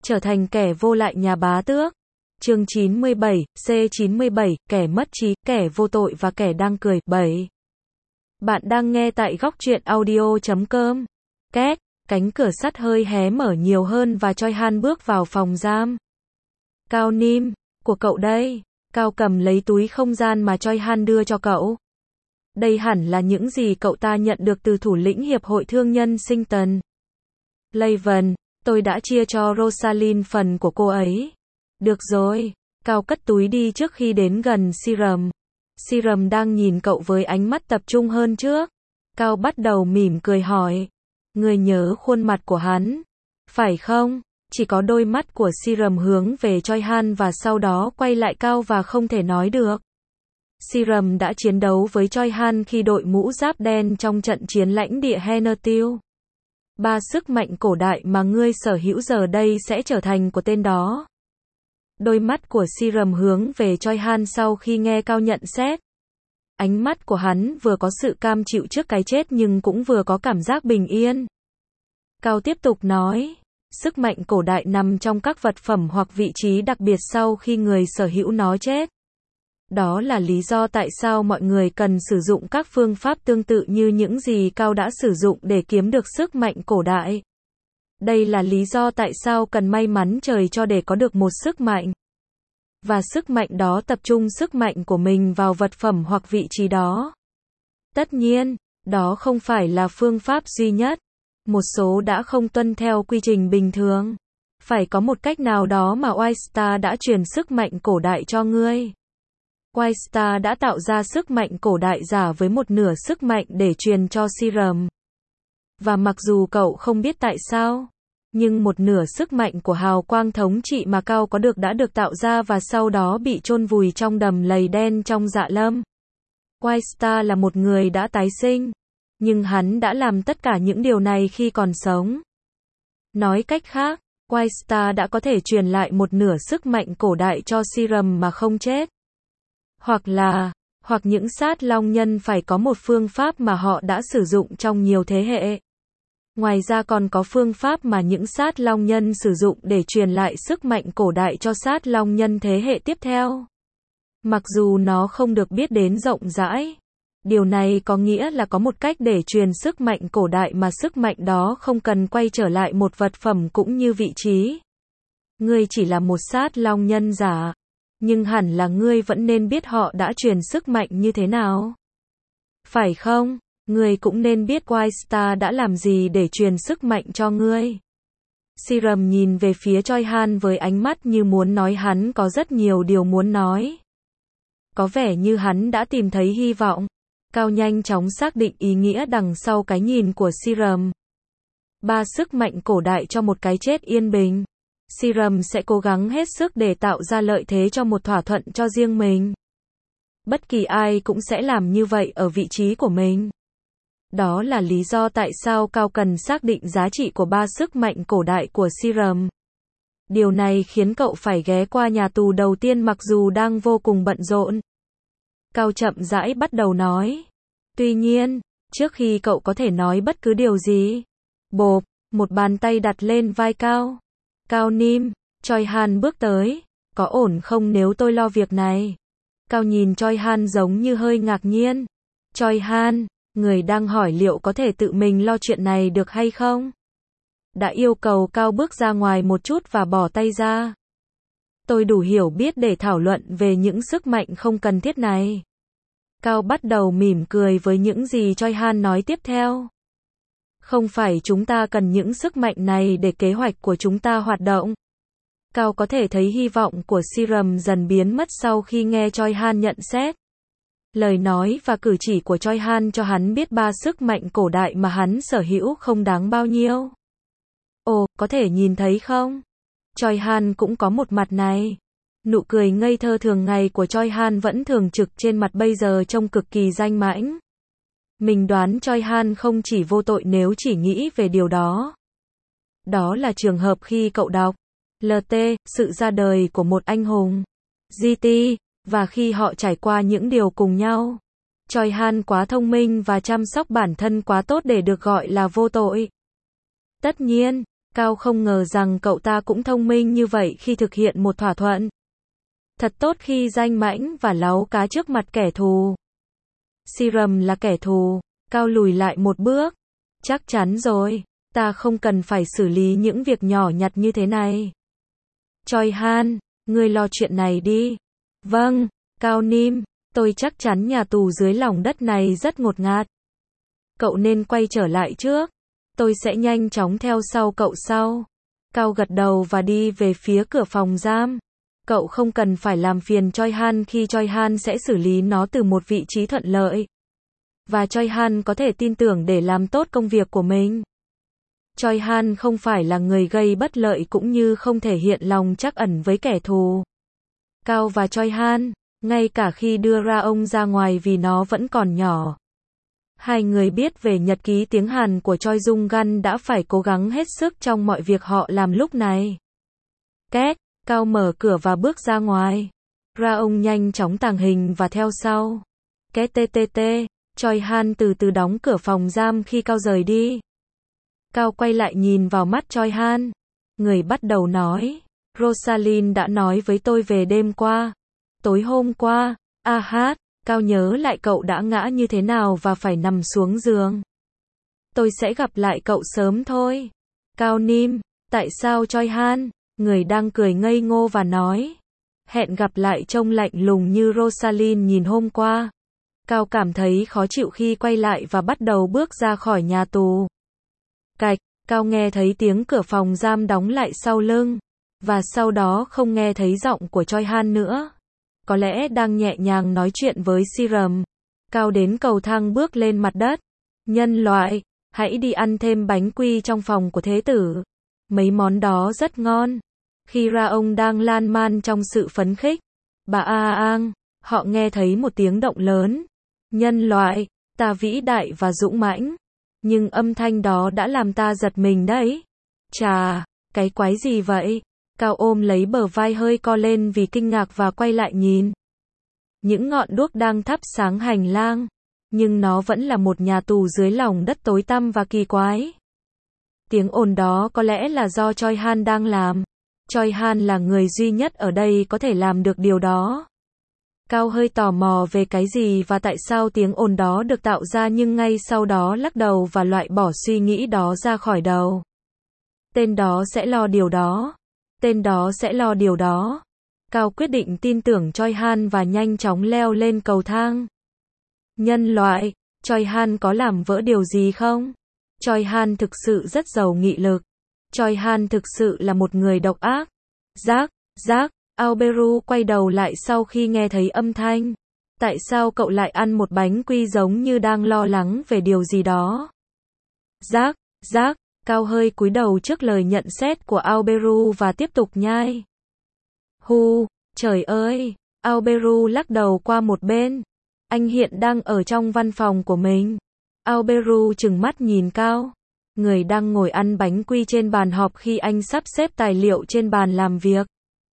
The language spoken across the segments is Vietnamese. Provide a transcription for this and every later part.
trở thành kẻ vô lại nhà bá tước. Chương 97, C97, kẻ mất trí, kẻ vô tội và kẻ đang cười. 7. Bạn đang nghe tại góc truyện audio.com. Két, cánh cửa sắt hơi hé mở nhiều hơn và Choi Han bước vào phòng giam. Cao Nim, của cậu đây. Cao cầm lấy túi không gian mà Choi Han đưa cho cậu. Đây hẳn là những gì cậu ta nhận được từ thủ lĩnh Hiệp hội Thương nhân Sington. Laven, tôi đã chia cho Rosalind phần của cô ấy. Được rồi. Cao cất túi đi trước khi đến gần Serum. Serum đang nhìn cậu với ánh mắt tập trung hơn trước. Cao bắt đầu mỉm cười hỏi. Người nhớ khuôn mặt của hắn, phải không? Chỉ có đôi mắt của Serum hướng về Choi Han và sau đó quay lại Cao và không thể nói được. Serum đã chiến đấu với Choi Han khi đội mũ giáp đen trong trận chiến lãnh địa Henertil. 3 sức mạnh cổ đại mà ngươi sở hữu giờ đây sẽ trở thành của tên đó. Đôi mắt của Serum hướng về Choi Han sau khi nghe Cao nhận xét. Ánh mắt của hắn vừa có sự cam chịu trước cái chết nhưng cũng vừa có cảm giác bình yên. Cao tiếp tục nói, sức mạnh cổ đại nằm trong các vật phẩm hoặc vị trí đặc biệt sau khi người sở hữu nó chết. Đó là lý do tại sao mọi người cần sử dụng các phương pháp tương tự như những gì Cao đã sử dụng để kiếm được sức mạnh cổ đại. Đây là lý do tại sao cần may mắn trời cho để có được một sức mạnh. Và sức mạnh đó tập trung sức mạnh của mình vào vật phẩm hoặc vị trí đó. Tất nhiên, đó không phải là phương pháp duy nhất. Một số đã không tuân theo quy trình bình thường. Phải có một cách nào đó mà White Star đã truyền sức mạnh cổ đại cho ngươi. White Star đã tạo ra sức mạnh cổ đại giả với một nửa sức mạnh để truyền cho Serum. Và mặc dù cậu không biết tại sao, nhưng một nửa sức mạnh của hào quang thống trị mà Cao có được đã được tạo ra và sau đó bị chôn vùi trong đầm lầy đen trong dạ lâm. White Star là một người đã tái sinh, nhưng hắn đã làm tất cả những điều này khi còn sống. Nói cách khác, White Star đã có thể truyền lại một nửa sức mạnh cổ đại cho Serum mà không chết. Hoặc những sát long nhân phải có một phương pháp mà họ đã sử dụng trong nhiều thế hệ. Ngoài ra còn có phương pháp mà những sát long nhân sử dụng để truyền lại sức mạnh cổ đại cho sát long nhân thế hệ tiếp theo. Mặc dù nó không được biết đến rộng rãi, điều này có nghĩa là có một cách để truyền sức mạnh cổ đại mà sức mạnh đó không cần quay trở lại một vật phẩm cũng như vị trí. Ngươi chỉ là một sát long nhân giả, nhưng hẳn là ngươi vẫn nên biết họ đã truyền sức mạnh như thế nào. Phải không? Ngươi cũng nên biết White Star đã làm gì để truyền sức mạnh cho ngươi. Serum nhìn về phía Choi Han với ánh mắt như muốn nói hắn có rất nhiều điều muốn nói. Có vẻ như hắn đã tìm thấy hy vọng. Cao nhanh chóng xác định ý nghĩa đằng sau cái nhìn của Serum. 3 sức mạnh cổ đại cho một cái chết yên bình. Serum sẽ cố gắng hết sức để tạo ra lợi thế cho một thỏa thuận cho riêng mình. Bất kỳ ai cũng sẽ làm như vậy ở vị trí của mình. Đó là lý do tại sao Cao cần xác định giá trị của 3 sức mạnh cổ đại của Serum. Điều này khiến cậu phải ghé qua nhà tù đầu tiên mặc dù đang vô cùng bận rộn. Cao chậm rãi bắt đầu nói. Tuy nhiên, trước khi cậu có thể nói bất cứ điều gì, bộp, một bàn tay đặt lên vai Cao. Cao Nim, Choi Han bước tới. Có ổn không nếu tôi lo việc này? Cao nhìn Choi Han giống như hơi ngạc nhiên. Choi Han, người đang hỏi liệu có thể tự mình lo chuyện này được hay không? Đã yêu cầu Cao bước ra ngoài một chút và bỏ tay ra. Tôi đủ hiểu biết để thảo luận về những sức mạnh không cần thiết này. Cao bắt đầu mỉm cười với những gì Choi Han nói tiếp theo. Không phải chúng ta cần những sức mạnh này để kế hoạch của chúng ta hoạt động. Cao có thể thấy hy vọng của Serum dần biến mất sau khi nghe Choi Han nhận xét. Lời nói và cử chỉ của Choi Han cho hắn biết 3 sức mạnh cổ đại mà hắn sở hữu không đáng bao nhiêu. Ồ, có thể nhìn thấy không? Choi Han cũng có một mặt này. Nụ cười ngây thơ thường ngày của Choi Han vẫn thường trực trên mặt bây giờ trông cực kỳ danh mãnh. Mình đoán Choi Han không chỉ vô tội nếu chỉ nghĩ về điều đó. Đó là trường hợp khi cậu đọc LT, sự ra đời của một anh hùng. GT, và khi họ trải qua những điều cùng nhau. Choi Han quá thông minh và chăm sóc bản thân quá tốt để được gọi là vô tội. Tất nhiên, Cao không ngờ rằng cậu ta cũng thông minh như vậy khi thực hiện một thỏa thuận. Thật tốt khi danh mãnh và láu cá trước mặt kẻ thù. Serum là kẻ thù. Cao lùi lại một bước. Chắc chắn rồi, ta không cần phải xử lý những việc nhỏ nhặt như thế này. Choi Han, ngươi lo chuyện này đi. Vâng, Cao Nim, tôi chắc chắn nhà tù dưới lòng đất này rất ngột ngạt. Cậu nên quay trở lại trước. Tôi sẽ nhanh chóng theo sau cậu sau. Cao gật đầu và đi về phía cửa phòng giam. Cậu không cần phải làm phiền Choi Han khi Choi Han sẽ xử lý nó từ một vị trí thuận lợi. Và Choi Han có thể tin tưởng để làm tốt công việc của mình. Choi Han không phải là người gây bất lợi cũng như không thể hiện lòng trắc ẩn với kẻ thù. Cao và Choi Han, ngay cả khi đưa ra ông ra ngoài vì nó vẫn còn nhỏ. Hai người biết về nhật ký tiếng Hàn của Choi Jung Gun đã phải cố gắng hết sức trong mọi việc họ làm lúc này. Két, Cao mở cửa và bước ra ngoài. Ra ông nhanh chóng tàng hình và theo sau. Két TTT, Choi Han từ từ đóng cửa phòng giam khi Cao rời đi. Cao quay lại nhìn vào mắt Choi Han. Người bắt đầu nói. Rosalind đã nói với tôi về đêm qua. Tối hôm qua, Cao nhớ lại cậu đã ngã như thế nào và phải nằm xuống giường. Tôi sẽ gặp lại cậu sớm thôi. Cao Nim, tại sao Choi Han? Người đang cười ngây ngô và nói. Hẹn gặp lại trông lạnh lùng như Rosalind nhìn hôm qua. Cao cảm thấy khó chịu khi quay lại và bắt đầu bước ra khỏi nhà tù. Cạch, Cao nghe thấy tiếng cửa phòng giam đóng lại sau lưng. Và sau đó không nghe thấy giọng của Choi Han nữa. Có lẽ đang nhẹ nhàng nói chuyện với Serum. Cao đến cầu thang bước lên mặt đất. Nhân loại, hãy đi ăn thêm bánh quy trong phòng của thế tử. Mấy món đó rất ngon. Khi Ra ông đang lan man trong sự phấn khích. Bà Aang, họ nghe thấy một tiếng động lớn. Nhân loại, ta vĩ đại và dũng mãnh. Nhưng âm thanh đó đã làm ta giật mình đấy. Chà, cái quái gì vậy? Cao ôm lấy bờ vai hơi co lên vì kinh ngạc và quay lại nhìn. Những ngọn đuốc đang thắp sáng hành lang. Nhưng nó vẫn là một nhà tù dưới lòng đất tối tăm và kỳ quái. Tiếng ồn đó có lẽ là do Choi Han đang làm. Choi Han là người duy nhất ở đây có thể làm được điều đó. Cao hơi tò mò về cái gì và tại sao tiếng ồn đó được tạo ra nhưng ngay sau đó lắc đầu và loại bỏ suy nghĩ đó ra khỏi đầu. Tên đó sẽ lo điều đó. Tên đó sẽ lo điều đó. Cao quyết định tin tưởng Choi Han và nhanh chóng leo lên cầu thang. Nhân loại, Choi Han có làm vỡ điều gì không? Choi Han thực sự rất giàu nghị lực. Choi Han thực sự là một người độc ác. Giác, Aoberu quay đầu lại sau khi nghe thấy âm thanh. Tại sao cậu lại ăn một bánh quy giống như đang lo lắng về điều gì đó? Giác, Cao hơi cúi đầu trước lời nhận xét của Aoberu và tiếp tục nhai. Trời ơi, Aoberu lắc đầu qua một bên. Anh hiện đang ở trong văn phòng của mình. Aoberu trừng mắt nhìn Cao. Người đang ngồi ăn bánh quy trên bàn họp khi anh sắp xếp tài liệu trên bàn làm việc.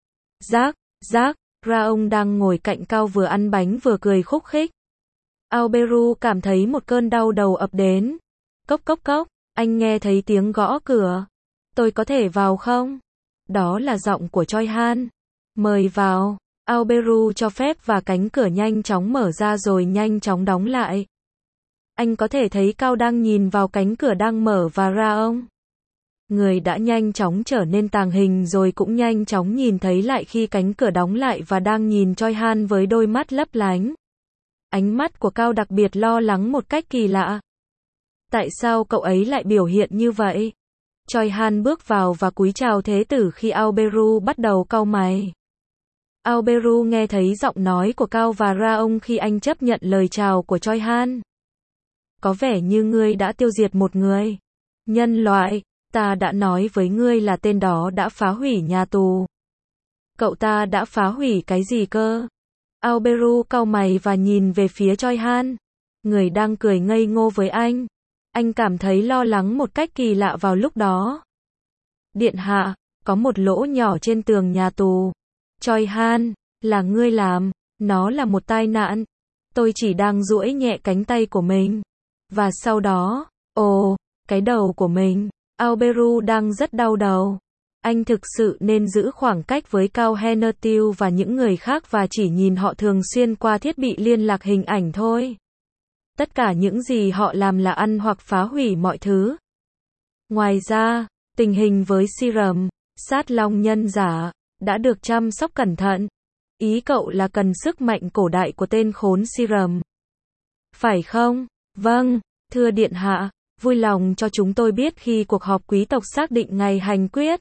Giác, Ra ông đang ngồi cạnh Cao vừa ăn bánh vừa cười khúc khích. Aoberu cảm thấy một cơn đau đầu ập đến. Cốc, anh nghe thấy tiếng gõ cửa. Tôi có thể vào không? Đó là giọng của Choi Han. Mời vào. Aoberu cho phép và cánh cửa nhanh chóng mở ra rồi nhanh chóng đóng lại. Anh có thể thấy Cao đang nhìn vào cánh cửa đang mở và Ra ông. Người đã nhanh chóng trở nên tàng hình rồi cũng nhanh chóng nhìn thấy lại khi cánh cửa đóng lại và đang nhìn Choi Han với đôi mắt lấp lánh. Ánh mắt của Cao đặc biệt lo lắng một cách kỳ lạ. Tại sao cậu ấy lại biểu hiện như vậy? Choi Han bước vào và cúi chào thế tử khi Aoberu bắt đầu cau mày. Aoberu nghe thấy giọng nói của Cao và Ra ông khi anh chấp nhận lời chào của Choi Han. Có vẻ như ngươi đã tiêu diệt một người. Nhân loại, ta đã nói với ngươi là tên đó đã phá hủy nhà tù. Cậu ta đã phá hủy cái gì cơ? Aoberu cau mày và nhìn về phía Choi Han. Người đang cười ngây ngô với anh. Anh cảm thấy lo lắng một cách kỳ lạ vào lúc đó. Điện hạ, có một lỗ nhỏ trên tường nhà tù. Choi Han, là ngươi làm, nó là một tai nạn. Tôi chỉ đang duỗi nhẹ cánh tay của mình. Và sau đó, cái đầu của mình. Alberu đang rất đau đầu. Anh thực sự nên giữ khoảng cách với Cao Hennertil và những người khác và chỉ nhìn họ thường xuyên qua thiết bị liên lạc hình ảnh thôi. Tất cả những gì họ làm là ăn hoặc phá hủy mọi thứ. Ngoài ra, tình hình với Serum, sát long nhân giả, đã được chăm sóc cẩn thận. Ý cậu là cần sức mạnh cổ đại của tên khốn Serum. Phải không? Vâng, thưa điện hạ, vui lòng cho chúng tôi biết khi cuộc họp quý tộc xác định ngày hành quyết.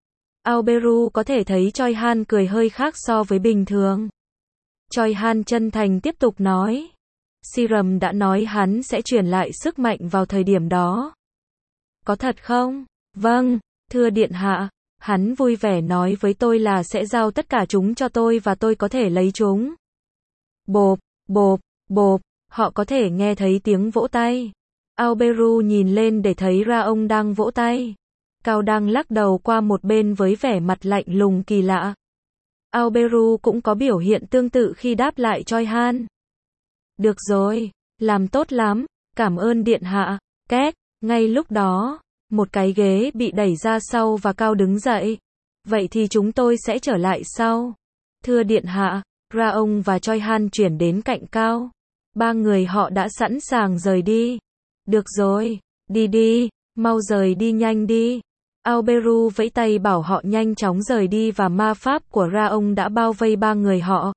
Alberu có thể thấy Choi Han cười hơi khác so với bình thường. Choi Han chân thành tiếp tục nói. Serum đã nói hắn sẽ truyền lại sức mạnh vào thời điểm đó. Có thật không? Vâng, thưa điện hạ, hắn vui vẻ nói với tôi là sẽ giao tất cả chúng cho tôi và tôi có thể lấy chúng. Bộp, bộp, bộp, họ có thể nghe thấy tiếng vỗ tay. Alberu nhìn lên để thấy ra ông đang vỗ tay. Cao đang lắc đầu qua một bên với vẻ mặt lạnh lùng kỳ lạ. Alberu cũng có biểu hiện tương tự khi đáp lại Choi Han. Được rồi, làm tốt lắm, cảm ơn điện hạ. Két, ngay lúc đó, một cái ghế bị đẩy ra sau và Cao đứng dậy. Vậy thì chúng tôi sẽ trở lại sau. Thưa điện hạ, Ra ông và Choi Han chuyển đến cạnh Cao. Ba người họ đã sẵn sàng rời đi. Được rồi, đi đi, mau rời đi nhanh đi. Alberu vẫy tay bảo họ nhanh chóng rời đi và ma pháp của Ra ông đã bao vây ba người họ.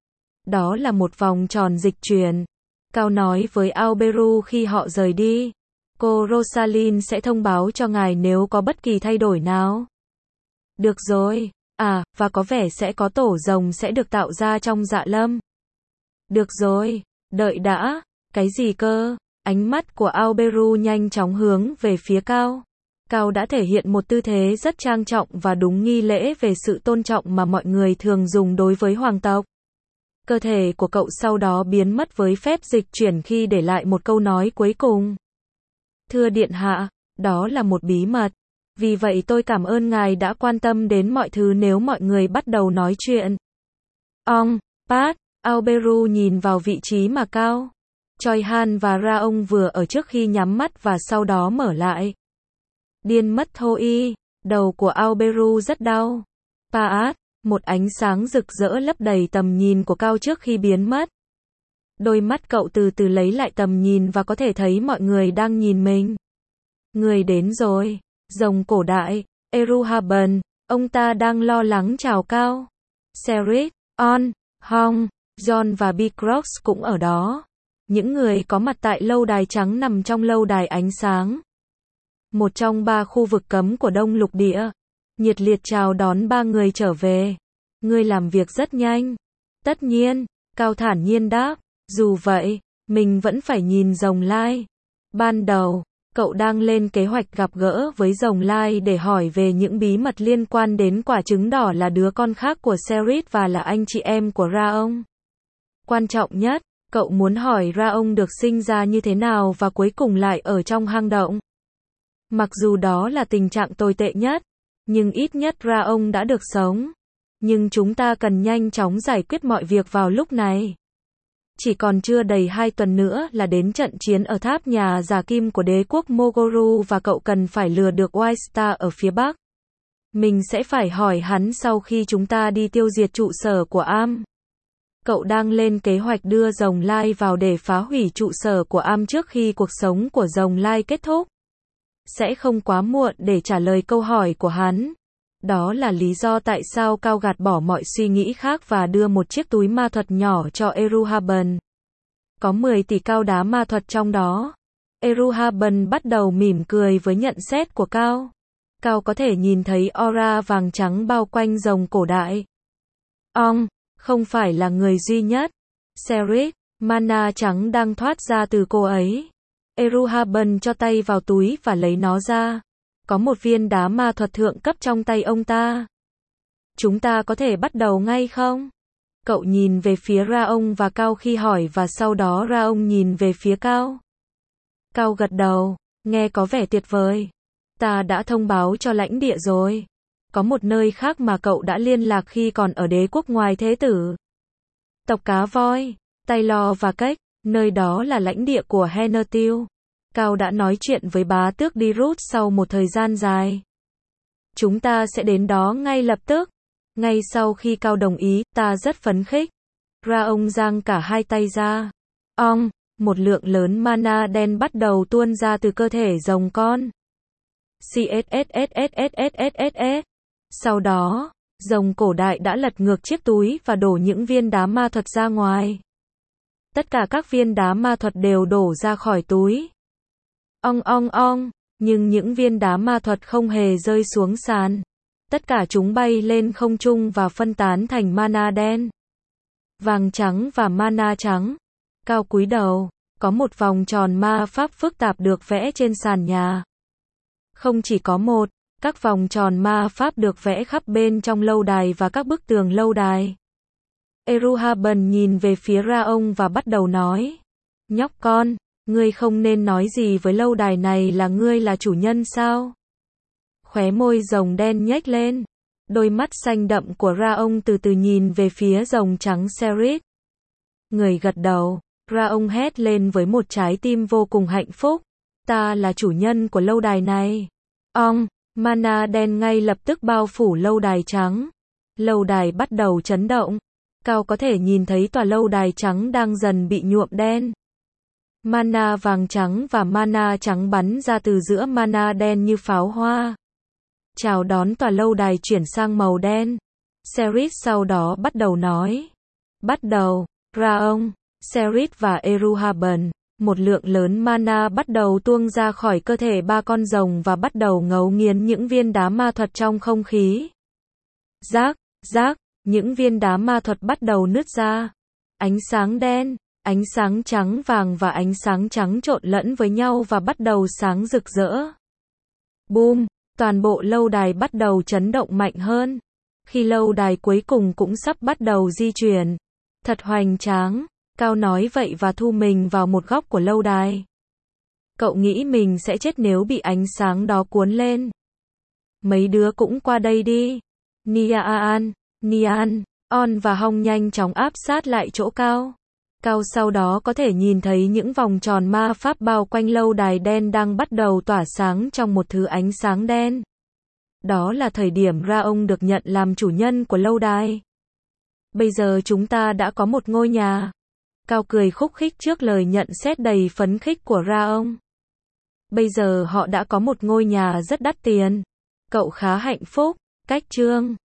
Đó là một vòng tròn dịch chuyển. Cao nói với Alberu khi họ rời đi. Cô Rosalind sẽ thông báo cho ngài nếu có bất kỳ thay đổi nào. Được rồi. À, và có vẻ sẽ có tổ rồng sẽ được tạo ra trong Dạ Lâm. Được rồi. Đợi đã. Cái gì cơ? Ánh mắt của Alberu nhanh chóng hướng về phía Cao. Cao đã thể hiện một tư thế rất trang trọng và đúng nghi lễ về sự tôn trọng mà mọi người thường dùng đối với hoàng tộc. Cơ thể của cậu sau đó biến mất với phép dịch chuyển khi để lại một câu nói cuối cùng. Thưa điện hạ, đó là một bí mật. Vì vậy tôi cảm ơn ngài đã quan tâm đến mọi thứ nếu mọi người bắt đầu nói chuyện. Pat, Alberu nhìn vào vị trí mà Cao, Choi Han và Ra ông vừa ở trước khi nhắm mắt và sau đó mở lại. Điên mất thôi, đầu của Alberu rất đau. Pat, một ánh sáng rực rỡ lấp đầy tầm nhìn của Cao trước khi biến mất. Đôi mắt cậu từ từ lấy lại tầm nhìn và có thể thấy mọi người đang nhìn mình. Người đến rồi, rồng cổ đại, Eruhaben, ông ta đang lo lắng chào Cao. Serit, On, Hong, John và Bicrox cũng ở đó. Những người có mặt tại lâu đài trắng nằm trong lâu đài ánh sáng. Một trong ba khu vực cấm của Đông Lục Địa. Nhiệt liệt chào đón ba người trở về. Ngươi làm việc rất nhanh. Tất nhiên, Cao thản nhiên đáp. Dù vậy, mình vẫn phải nhìn rồng lai. Ban đầu, cậu đang lên kế hoạch gặp gỡ với rồng lai để hỏi về những bí mật liên quan đến quả trứng đỏ là đứa con khác của Serit và là anh chị em của Ra ông. Quan trọng nhất, cậu muốn hỏi Ra ông được sinh ra như thế nào và cuối cùng lại ở trong hang động. Mặc dù đó là tình trạng tồi tệ nhất, nhưng ít nhất Ra ông đã được sống. Nhưng chúng ta cần nhanh chóng giải quyết mọi việc vào lúc này. Chỉ còn chưa đầy 2 tuần nữa là đến trận chiến ở tháp nhà giả kim của đế quốc Mogoru và cậu cần phải lừa được White Star ở phía bắc. Mình sẽ phải hỏi hắn sau khi chúng ta đi tiêu diệt trụ sở của Am. Cậu đang lên kế hoạch đưa rồng lai vào để phá hủy trụ sở của Am trước khi cuộc sống của rồng lai kết thúc. Sẽ không quá muộn để trả lời câu hỏi của hắn. Đó là lý do tại sao Cao gạt bỏ mọi suy nghĩ khác và đưa một chiếc túi ma thuật nhỏ cho Eruhaben. Có 10 tỷ cao đá ma thuật trong đó. Eruhaben bắt đầu mỉm cười với nhận xét của Cao. Cao có thể nhìn thấy aura vàng trắng bao quanh rồng cổ đại. Không phải là người duy nhất. Serit, mana trắng đang thoát ra từ cô ấy. Eruhaben cho tay vào túi và lấy nó ra. Có một viên đá ma thuật thượng cấp trong tay ông ta. Chúng ta có thể bắt đầu ngay không? Cậu nhìn về phía Ra ông và Cao khi hỏi và sau đó Ra ông nhìn về phía Cao. Cao gật đầu, nghe có vẻ tuyệt vời. Ta đã thông báo cho lãnh địa rồi. Có một nơi khác mà cậu đã liên lạc khi còn ở đế quốc ngoài thế tử. Tộc cá voi, Taylor và Cách, nơi đó là lãnh địa của Hennertil. Cao đã nói chuyện với bá tước Dirut sau một thời gian dài. Chúng ta sẽ đến đó ngay lập tức. Ngay sau khi Cao đồng ý, ta rất phấn khích. Ra ông giang cả hai tay ra. Một lượng lớn mana đen bắt đầu tuôn ra từ cơ thể rồng con. CSSSSSSSS. Sau đó, rồng cổ đại đã lật ngược chiếc túi và đổ những viên đá ma thuật ra ngoài. Tất cả các viên đá ma thuật đều đổ ra khỏi túi. Nhưng những viên đá ma thuật không hề rơi xuống sàn. Tất cả chúng bay lên không trung và phân tán thành mana đen, vàng trắng và mana trắng. Cao cúi đầu, có một vòng tròn ma pháp phức tạp được vẽ trên sàn nhà. Không chỉ có một, các vòng tròn ma pháp được vẽ khắp bên trong lâu đài và các bức tường lâu đài. Eruhaben nhìn về phía Ra ông và bắt đầu nói. Nhóc con, ngươi không nên nói gì với lâu đài này là ngươi là chủ nhân sao? Khóe môi rồng đen nhếch lên. Đôi mắt xanh đậm của Ra ông từ từ nhìn về phía rồng trắng Serit. Người gật đầu, Ra ông hét lên với một trái tim vô cùng hạnh phúc. Ta là chủ nhân của lâu đài này. Mana đen ngay lập tức bao phủ lâu đài trắng. Lâu đài bắt đầu chấn động. Cao có thể nhìn thấy tòa lâu đài trắng đang dần bị nhuộm đen. Mana vàng trắng và mana trắng bắn ra từ giữa mana đen như pháo hoa. Chào đón tòa lâu đài chuyển sang màu đen. Serit sau đó bắt đầu nói. Bắt đầu, Ra ông, Serit và Eruhaben. Một lượng lớn mana bắt đầu tuôn ra khỏi cơ thể ba con rồng và bắt đầu ngấu nghiến những viên đá ma thuật trong không khí. Rác, những viên đá ma thuật bắt đầu nứt ra. Ánh sáng đen, ánh sáng trắng vàng và ánh sáng trắng trộn lẫn với nhau và bắt đầu sáng rực rỡ. Boom, toàn bộ lâu đài bắt đầu chấn động mạnh hơn. Khi lâu đài cuối cùng cũng sắp bắt đầu di chuyển. Thật hoành tráng. Cao nói vậy và thu mình vào một góc của lâu đài. Cậu nghĩ mình sẽ chết nếu bị ánh sáng đó cuốn lên. Mấy đứa cũng qua đây đi. Nian, On và Hong nhanh chóng áp sát lại chỗ Cao. Cao sau đó có thể nhìn thấy những vòng tròn ma pháp bao quanh lâu đài đen đang bắt đầu tỏa sáng trong một thứ ánh sáng đen. Đó là thời điểm Ra ông được nhận làm chủ nhân của lâu đài. Bây giờ chúng ta đã có một ngôi nhà. Cao cười khúc khích trước lời nhận xét đầy phấn khích của Ra ông. Bây giờ họ đã có một ngôi nhà rất đắt tiền. Cậu khá hạnh phúc. Cách chương